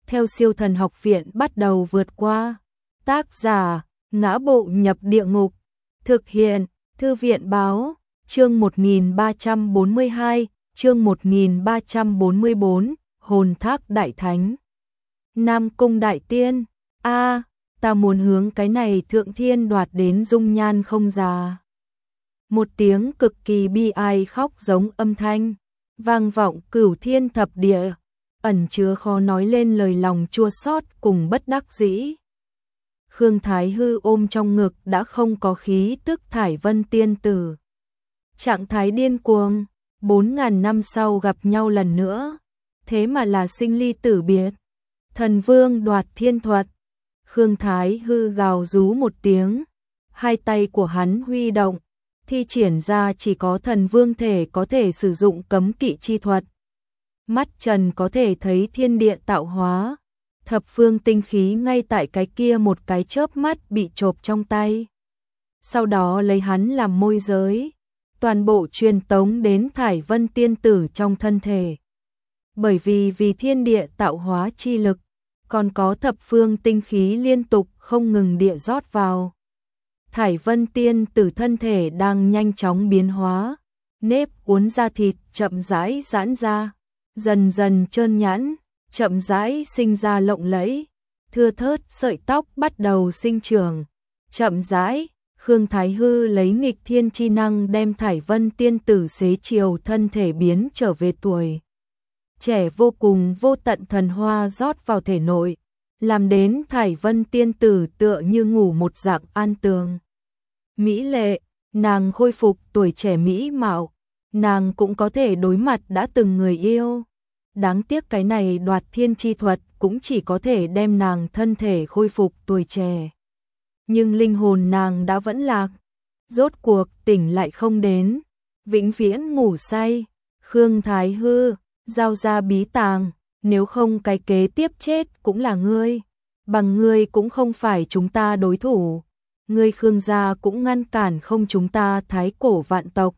theo Siêu Thần Học Viện bắt đầu vượt qua. Tác giả: Ngã Bộ Nhập Địa Ngục. Thực hiện: Thư viện báo. Chương 1342, chương 1344, Hồn Thác Đại Thánh. Nam Cung Đại Tiên, ta muốn hướng cái này thượng thiên đoạt đến dung nhan không già. Một tiếng cực kỳ bi ai khóc giống âm thanh, vang vọng cửu thiên thập địa, ẩn chứa khó nói lên lời lòng chua xót cùng bất đắc dĩ. Khương Thái Hư ôm trong ngực đã không có khí tức Thải Vân Tiên Tử. Trạng thái điên cuồng, 4.000 năm sau gặp nhau lần nữa, thế mà là sinh ly tử biệt. Thần Vương đoạt thiên thuật. Khương Thái Hư gào rú một tiếng, hai tay của hắn huy động, thi triển ra chỉ có Thần Vương thể có thể sử dụng cấm kỵ chi thuật. Mắt trần có thể thấy thiên địa tạo hóa, thập phương tinh khí ngay tại cái kia một cái chớp mắt bị chộp trong tay. Sau đó lấy hắn làm môi giới, toàn bộ truyền tống đến Thải Vân Tiên Tử trong thân thể. Bởi vì thiên địa tạo hóa chi lực, còn có thập phương tinh khí liên tục không ngừng địa rót vào. Thải Vân Tiên Tử thân thể đang nhanh chóng biến hóa, nếp uốn da thịt chậm rãi giãn ra, dần dần trơn nhẵn, chậm rãi sinh ra lộng lẫy, thưa thớt sợi tóc bắt đầu sinh trưởng. Chậm rãi, Khương Thái Hư lấy nghịch thiên chi năng đem Thải Vân Tiên Tử xế chiều thân thể biến trở về tuổi trẻ vô cùng, vô tận thần hoa rót vào thể nội, làm đến Thải Vân Tiên Tử tựa như ngủ một dạng an tường. Mỹ lệ, nàng khôi phục tuổi trẻ mỹ mạo, nàng cũng có thể đối mặt đã từng người yêu. Đáng tiếc cái này đoạt thiên chi thuật cũng chỉ có thể đem nàng thân thể khôi phục tuổi trẻ. Nhưng linh hồn nàng đã vẫn lạc, rốt cuộc tỉnh lại không đến, vĩnh viễn ngủ say. Khương Thái Hư, giao ra bí tàng, nếu không cái kế tiếp chết cũng là ngươi, bằng ngươi cũng không phải chúng ta đối thủ, ngươi Khương gia cũng ngăn cản không chúng ta thái cổ vạn tộc.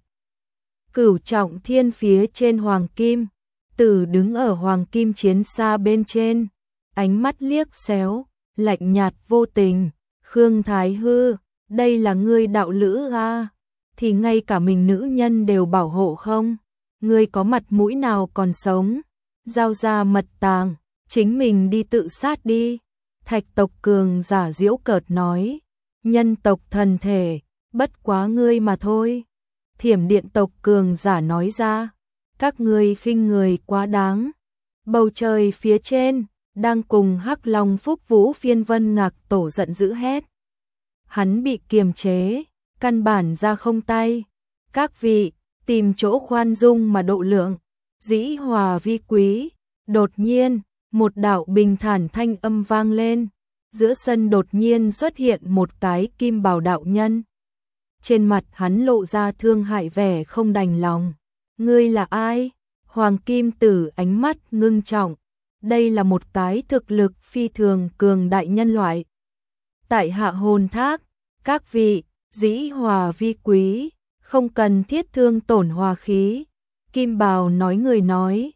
Cửu trọng thiên phía trên hoàng kim, Tử đứng ở hoàng kim chiến xa bên trên, ánh mắt liếc xéo, lạnh nhạt vô tình. Khương Thái Hư, đây là ngươi đạo lữ thì ngay cả mình nữ nhân đều bảo hộ không? Ngươi có mặt mũi nào còn sống? Giao ra mật tàng, chính mình đi tự sát đi. Thạch tộc cường giả giễu cợt nói, nhân tộc thần thể, bất quá ngươi mà thôi. Thiểm điện tộc cường giả nói ra, các ngươi khinh người quá đáng. Bầu trời phía trên, đang cùng Hắc Long Phúc Vũ Phiên Vân Ngạc Tổ giận dữ hét. Hắn bị kiềm chế, căn bản ra không tay. Các vị, tìm chỗ khoan dung mà độ lượng, dĩ hòa vi quý. Đột nhiên, một đạo bình thản thanh âm vang lên. Giữa sân đột nhiên xuất hiện một cái kim bào đạo nhân. Trên mặt hắn lộ ra thương hại vẻ không đành lòng. Ngươi là ai? Hoàng Kim Tử ánh mắt ngưng trọng. Đây là một cái thực lực phi thường cường đại nhân loại. Tại hạ hồn thác, các vị, dĩ hòa vi quý, không cần thiết thương tổn hòa khí. Kim bào nói người nói,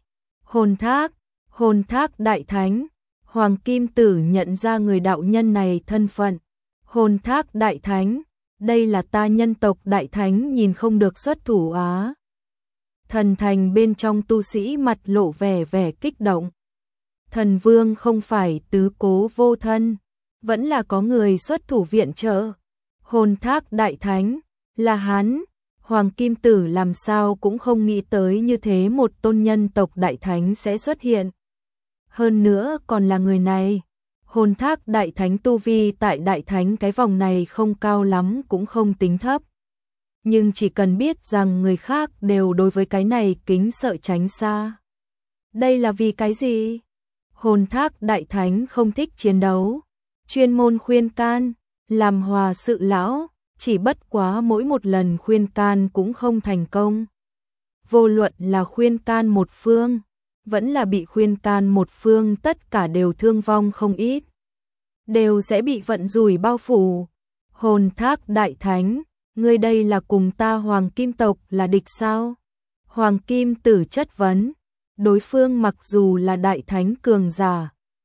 hồn thác đại thánh. Hoàng Kim Tử nhận ra người đạo nhân này thân phận. Hồn thác đại thánh, đây là ta nhân tộc đại thánh nhìn không được xuất thủ á. Thần thành bên trong tu sĩ mặt lộ vẻ kích động. Thần Vương không phải tứ cố vô thân, vẫn là có người xuất thủ viện trợ. Hồn thác đại thánh, là hắn. Hoàng Kim Tử làm sao cũng không nghĩ tới như thế một tôn nhân tộc đại thánh sẽ xuất hiện. Hơn nữa còn là người này. Hồn thác đại thánh tu vi tại đại thánh cái vòng này không cao lắm cũng không tính thấp. Nhưng chỉ cần biết rằng người khác đều đối với cái này kính sợ tránh xa. Đây là vì cái gì? Hồn thác đại thánh không thích chiến đấu, chuyên môn khuyên can, làm hòa sự lão, chỉ bất quá mỗi một lần khuyên can cũng không thành công. Vô luận là khuyên can một phương, vẫn là bị khuyên can một phương, tất cả đều thương vong không ít, đều sẽ bị vận rủi bao phủ. Hồn thác đại thánh, ngươi đây là cùng ta Hoàng Kim tộc là địch sao? Hoàng Kim Tử chất vấn. Đối phương mặc dù là đại thánh cường giả,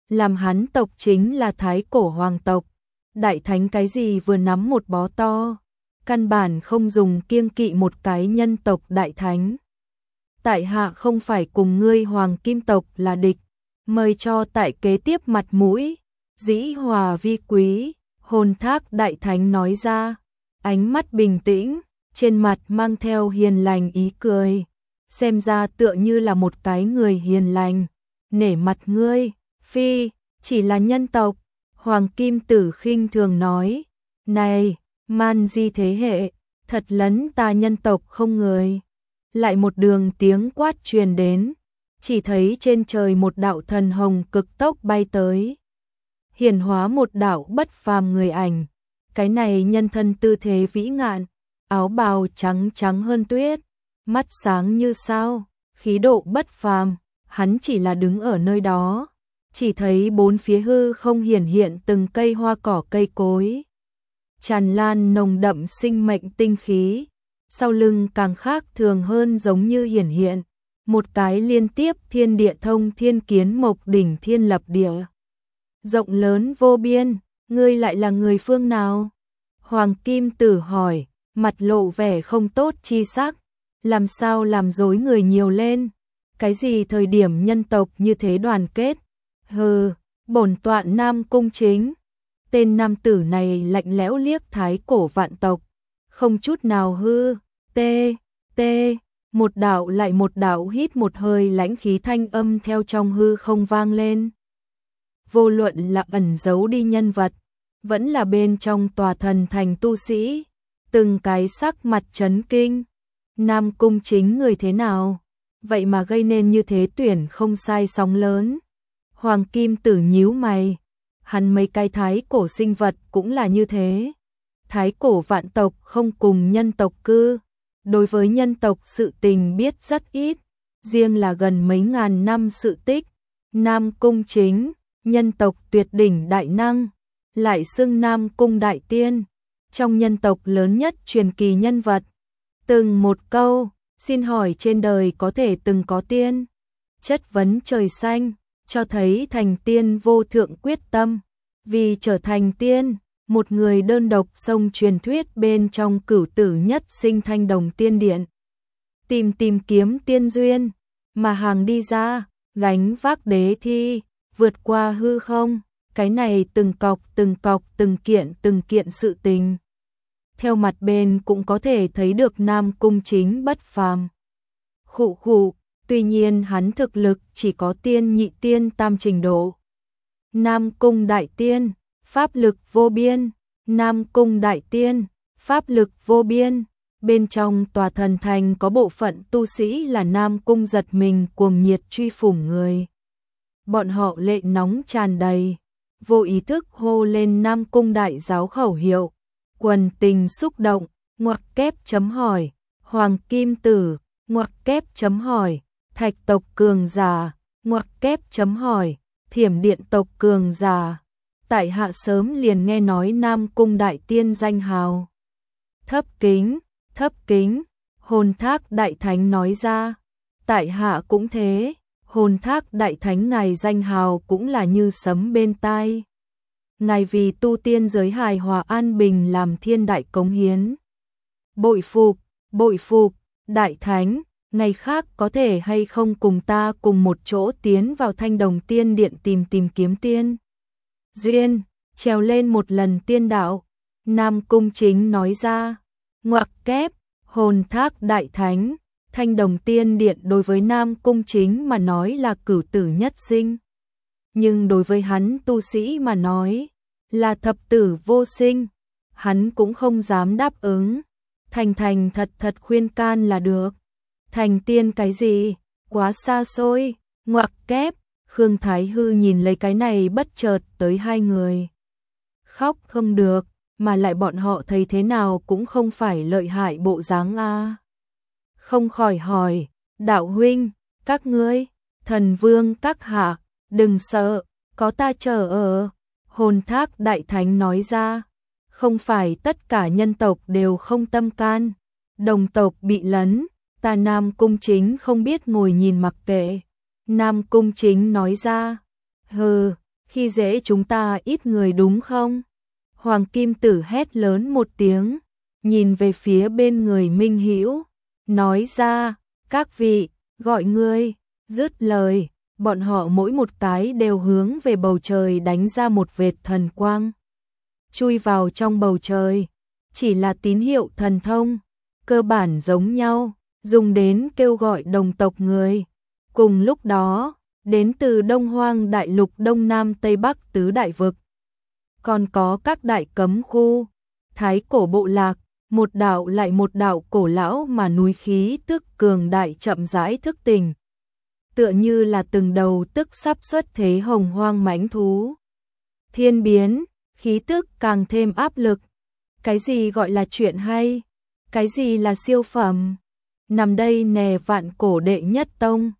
làm hắn tộc chính là thái cổ hoàng tộc. Đại thánh cái gì vừa nắm một bó to, căn bản không dùng kiêng kỵ một cái nhân tộc đại thánh. Tại hạ không phải cùng ngươi hoàng kim tộc là địch, mời cho tại kế tiếp mặt mũi, dĩ hòa vi quý, Hồn Thác đại thánh nói ra, ánh mắt bình tĩnh, trên mặt mang theo hiền lành ý cười, xem ra tựa như là một cái người hiền lành, nể mặt ngươi, phi, chỉ là nhân tộc. Hoàng Kim Tử khinh thường nói, này, man di thế hệ, thật lấn ta nhân tộc không người. Lại một đường tiếng quát truyền đến, chỉ thấy trên trời một đạo thần hồng cực tốc bay tới. Hiển hóa một đạo bất phàm người ảnh, cái này nhân thân tư thế vĩ ngạn, áo bào trắng trắng hơn tuyết, mắt sáng như sao, khí độ bất phàm, hắn chỉ là đứng ở nơi đó. Chỉ thấy bốn phía hư không hiển hiện từng cây hoa cỏ cây cối, tràn lan nồng đậm sinh mệnh tinh khí, sau lưng càng khác thường hơn giống như hiển hiện, một cái liên tiếp thiên địa thông thiên kiến mộc đỉnh thiên lập địa. Rộng lớn vô biên, ngươi lại là người phương nào? Hoàng Kim Tử hỏi, mặt lộ vẻ không tốt chi sắc, làm sao làm dối người nhiều lên, cái gì thời điểm nhân tộc như thế đoàn kết? Hừ, bổn tọa Nam Cung Chính. Tên nam tử này lạnh lẽo liếc thái cổ vạn tộc, không chút nào hư, tê, một đạo lại một đạo hít một hơi lãnh khí thanh âm theo trong hư không vang lên. Vô luận là ẩn giấu đi nhân vật, vẫn là bên trong tòa thần thành tu sĩ, từng cái sắc mặt chấn kinh. Nam Cung Chính người thế nào? Vậy mà gây nên như thế tuyển không sai sóng lớn. Hoàng Kim Tử nhíu mày, hắn mấy cái thái cổ sinh vật cũng là như thế. Thái cổ vạn tộc không cùng nhân tộc cư, đối với nhân tộc sự tình biết rất ít, riêng là gần mấy ngàn năm sự tích. Nam Cung Chính, nhân tộc tuyệt đỉnh đại năng, lại xưng Nam Cung Đại Tiên, trong nhân tộc lớn nhất truyền kỳ nhân vật. Từng một câu, xin hỏi trên đời có thể từng có tiên? Chất vấn trời xanh, cho thấy thành tiên vô thượng quyết tâm. Vì trở thành tiên, một người đơn độc xông truyền thuyết bên trong cửu tử nhất sinh Thanh Đồng Tiên Điện. Tìm kiếm tiên duyên, mà hàng đi ra, gánh vác đế thi, vượt qua hư không, cái này từng cọc, từng kiện sự tình. Theo mặt bên cũng có thể thấy được Nam Cung Chính bất phàm. Khụ, tuy nhiên hắn thực lực chỉ có tiên nhị tiên tam trình độ. Nam Cung Đại Tiên, pháp lực vô biên, Nam Cung Đại Tiên, pháp lực vô biên. Bên trong tòa thần thành có bộ phận tu sĩ là Nam Cung giật mình cuồng nhiệt truy phủng người. Bọn họ lệ nóng tràn đầy, vô ý thức hô lên Nam Cung Đại Giáo khẩu hiệu. Quần tình xúc động, ngoặc kép chấm hỏi, Hoàng Kim Tử, ngoặc kép chấm hỏi, Thạch tộc cường giả, ngoặc kép chấm hỏi, Thiểm Điện tộc cường giả. Tại hạ sớm liền nghe nói Nam Cung Đại Tiên danh hào. Thấp kính, Hồn Thác Đại Thánh nói ra. Tại hạ cũng thế, Hồn Thác Đại Thánh ngài danh hào cũng là như sấm bên tai. Ngài vì tu tiên giới hài hòa an bình làm thiên đại cống hiến. Bội phục, Đại Thánh, ngày khác có thể hay không cùng ta cùng một chỗ tiến vào Thanh Đồng Tiên Điện tìm kiếm tiên duyên, trèo lên một lần tiên đạo. Nam Cung Chính nói ra, ngoặc kép, Hồn Thác Đại Thánh, Thanh Đồng Tiên Điện đối với Nam Cung Chính mà nói là cửu tử nhất sinh. Nhưng đối với hắn tu sĩ mà nói, là thập tử vô sinh, hắn cũng không dám đáp ứng. Thành thật khuyên can là được. Thành tiên cái gì, quá xa xôi, ngoặc kép. Khương Thái Hư nhìn lấy cái này bất chợt tới hai người. Khóc không được, mà lại bọn họ thấy thế nào cũng không phải lợi hại bộ dáng a. Không khỏi hỏi, đạo huynh, các ngươi, thần vương các hạ, đừng sợ, có ta chờ ở. Hồn Thác Đại Thánh nói ra, không phải tất cả nhân tộc đều không tâm can, đồng tộc bị lấn, ta Nam Cung Chính không biết ngồi nhìn mặc kệ. Nam Cung Chính nói ra, hừ, khi dễ chúng ta ít người đúng không? Hoàng Kim Tử hét lớn một tiếng, nhìn về phía bên người Minh Hữu, nói ra, các vị, gọi ngươi, dứt lời, bọn họ mỗi một cái đều hướng về bầu trời đánh ra một vệt thần quang. Chui vào trong bầu trời, chỉ là tín hiệu thần thông, cơ bản giống nhau, dùng đến kêu gọi đồng tộc người. Cùng lúc đó, đến từ Đông Hoang Đại Lục Đông Nam Tây Bắc tứ đại vực, còn có các đại cấm khu, Thái cổ bộ lạc, một đạo lại một đạo cổ lão mà núi khí tức cường đại chậm rãi thức tỉnh, tựa như là từng đầu tức sắp xuất thế hồng hoang mãnh thú. Thiên biến, khí tức càng thêm áp lực. Cái gì gọi là chuyện hay? Cái gì là siêu phẩm? Nằm đây nè vạn cổ đệ nhất tông,